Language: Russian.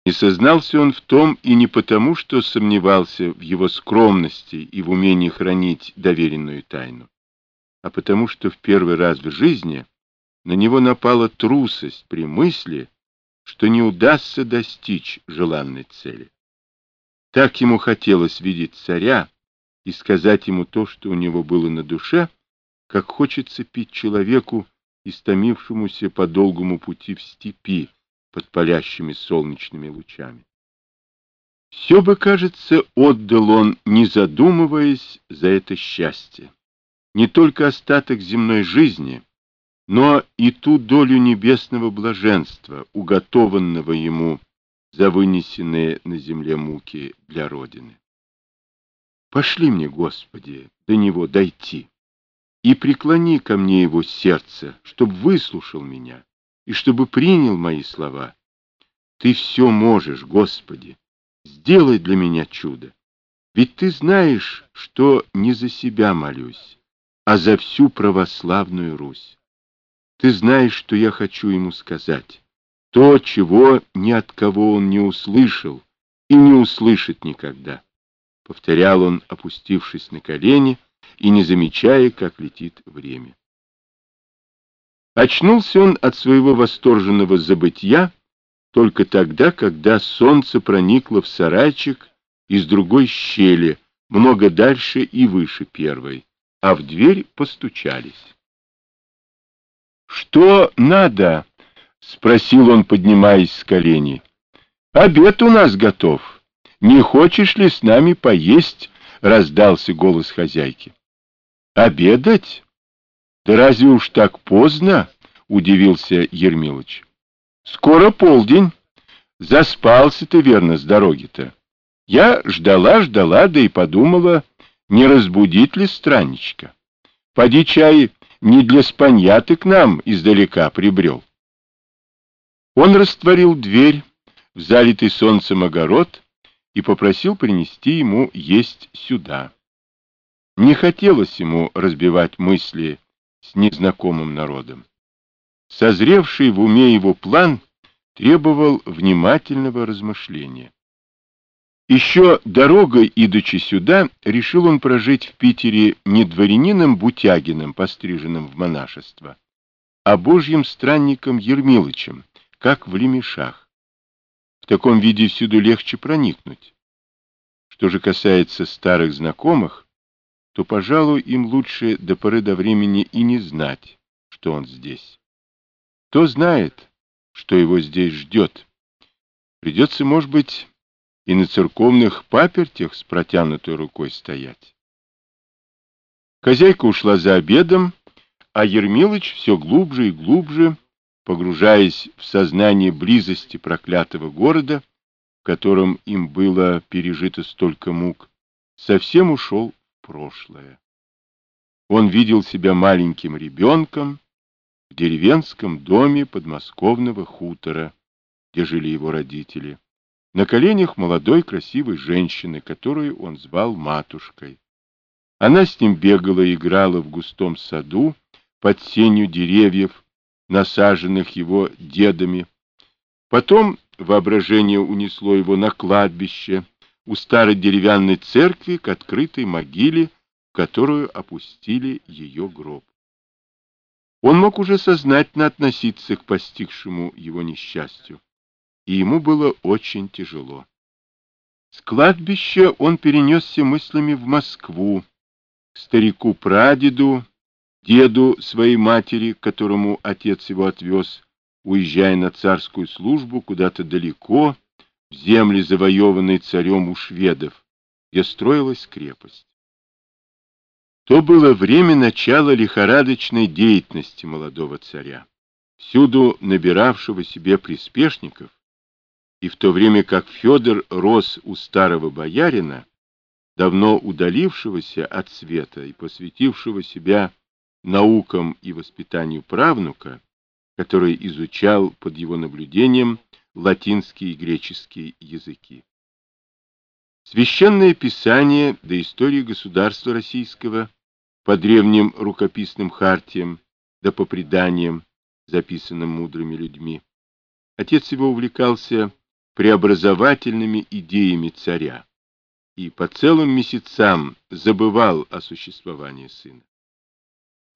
И сознался он в том и не потому, что сомневался в его скромности и в умении хранить доверенную тайну, а потому что в первый раз в жизни на него напала трусость при мысли, что не удастся достичь желанной цели. Так ему хотелось видеть царя и сказать ему то, что у него было на душе, как хочется пить человеку, истомившемуся по долгому пути в степи под палящими солнечными лучами. Все бы, кажется, отдал он, не задумываясь, за это счастье. Не только остаток земной жизни, но и ту долю небесного блаженства, уготованного ему за вынесенные на земле муки для Родины. Пошли мне, Господи, до него дойти, и преклони ко мне его сердце, чтобы выслушал меня и чтобы принял мои слова. Ты все можешь, Господи, сделай для меня чудо. Ведь ты знаешь, что не за себя молюсь, а за всю православную Русь. Ты знаешь, что я хочу ему сказать, то, чего ни от кого он не услышал и не услышит никогда. Повторял он, опустившись на колени и не замечая, как летит время. Очнулся он от своего восторженного забытья только тогда, когда солнце проникло в сарайчик из другой щели, много дальше и выше первой, а в дверь постучались. «Что надо?» — спросил он, поднимаясь с коленей. «Обед у нас готов. Не хочешь ли с нами поесть?» — раздался голос хозяйки. «Обедать? Да разве уж так поздно?» — удивился Ермилыч. «Скоро полдень. Заспался ты, верно, с дороги-то. Я ждала, да и подумала, не разбудить ли странничка. Поди, чай, не для спанья ты к нам издалека прибрел». Он растворил дверь в залитый солнцем огород и попросил принести ему есть сюда. Не хотелось ему разбивать мысли с незнакомым народом. Созревший в уме его план требовал внимательного размышления. Еще дорогой, идучи сюда, решил он прожить в Питере не дворянином Бутягиным, постриженным в монашество, а божьим странником Ермилычем, как в Лемешах. В таком виде всюду легче проникнуть. Что же касается старых знакомых, то, пожалуй, им лучше до поры до времени и не знать, что он здесь. Кто знает, что его здесь ждет. Придется, может быть, и на церковных папертях с протянутой рукой стоять. Хозяйка ушла за обедом, а Ермилыч все глубже и глубже, погружаясь в сознание близости проклятого города, в котором им было пережито столько мук, совсем ушел в прошлое. Он видел себя маленьким ребенком в деревенском доме подмосковного хутора, где жили его родители, на коленях молодой красивой женщины, которую он звал матушкой. Она с ним бегала и играла в густом саду под сенью деревьев, насаженных его дедами. Потом воображение унесло его на кладбище, у старой деревянной церкви к открытой могиле, в которую опустили ее гроб. Он мог уже сознательно относиться к постигшему его несчастью, и ему было очень тяжело. С кладбища он перенесся мыслями в Москву, к старику-прадеду, деду своей матери, к которому отец его отвез, уезжая на царскую службу куда-то далеко, в земли, завоеванные царем у шведов, где строилась крепость. То было время начала лихорадочной деятельности молодого царя, всюду набиравшего себе приспешников, и в то время как Федор рос у старого боярина, давно удалившегося от света и посвятившего себя наукам и воспитанию правнука, который изучал под его наблюдением латинский и греческий языки. Священное Писание до истории государства российского по древним рукописным хартиям, да по преданиям, записанным мудрыми людьми. Отец его увлекался преобразовательными идеями царя и по целым месяцам забывал о существовании сына.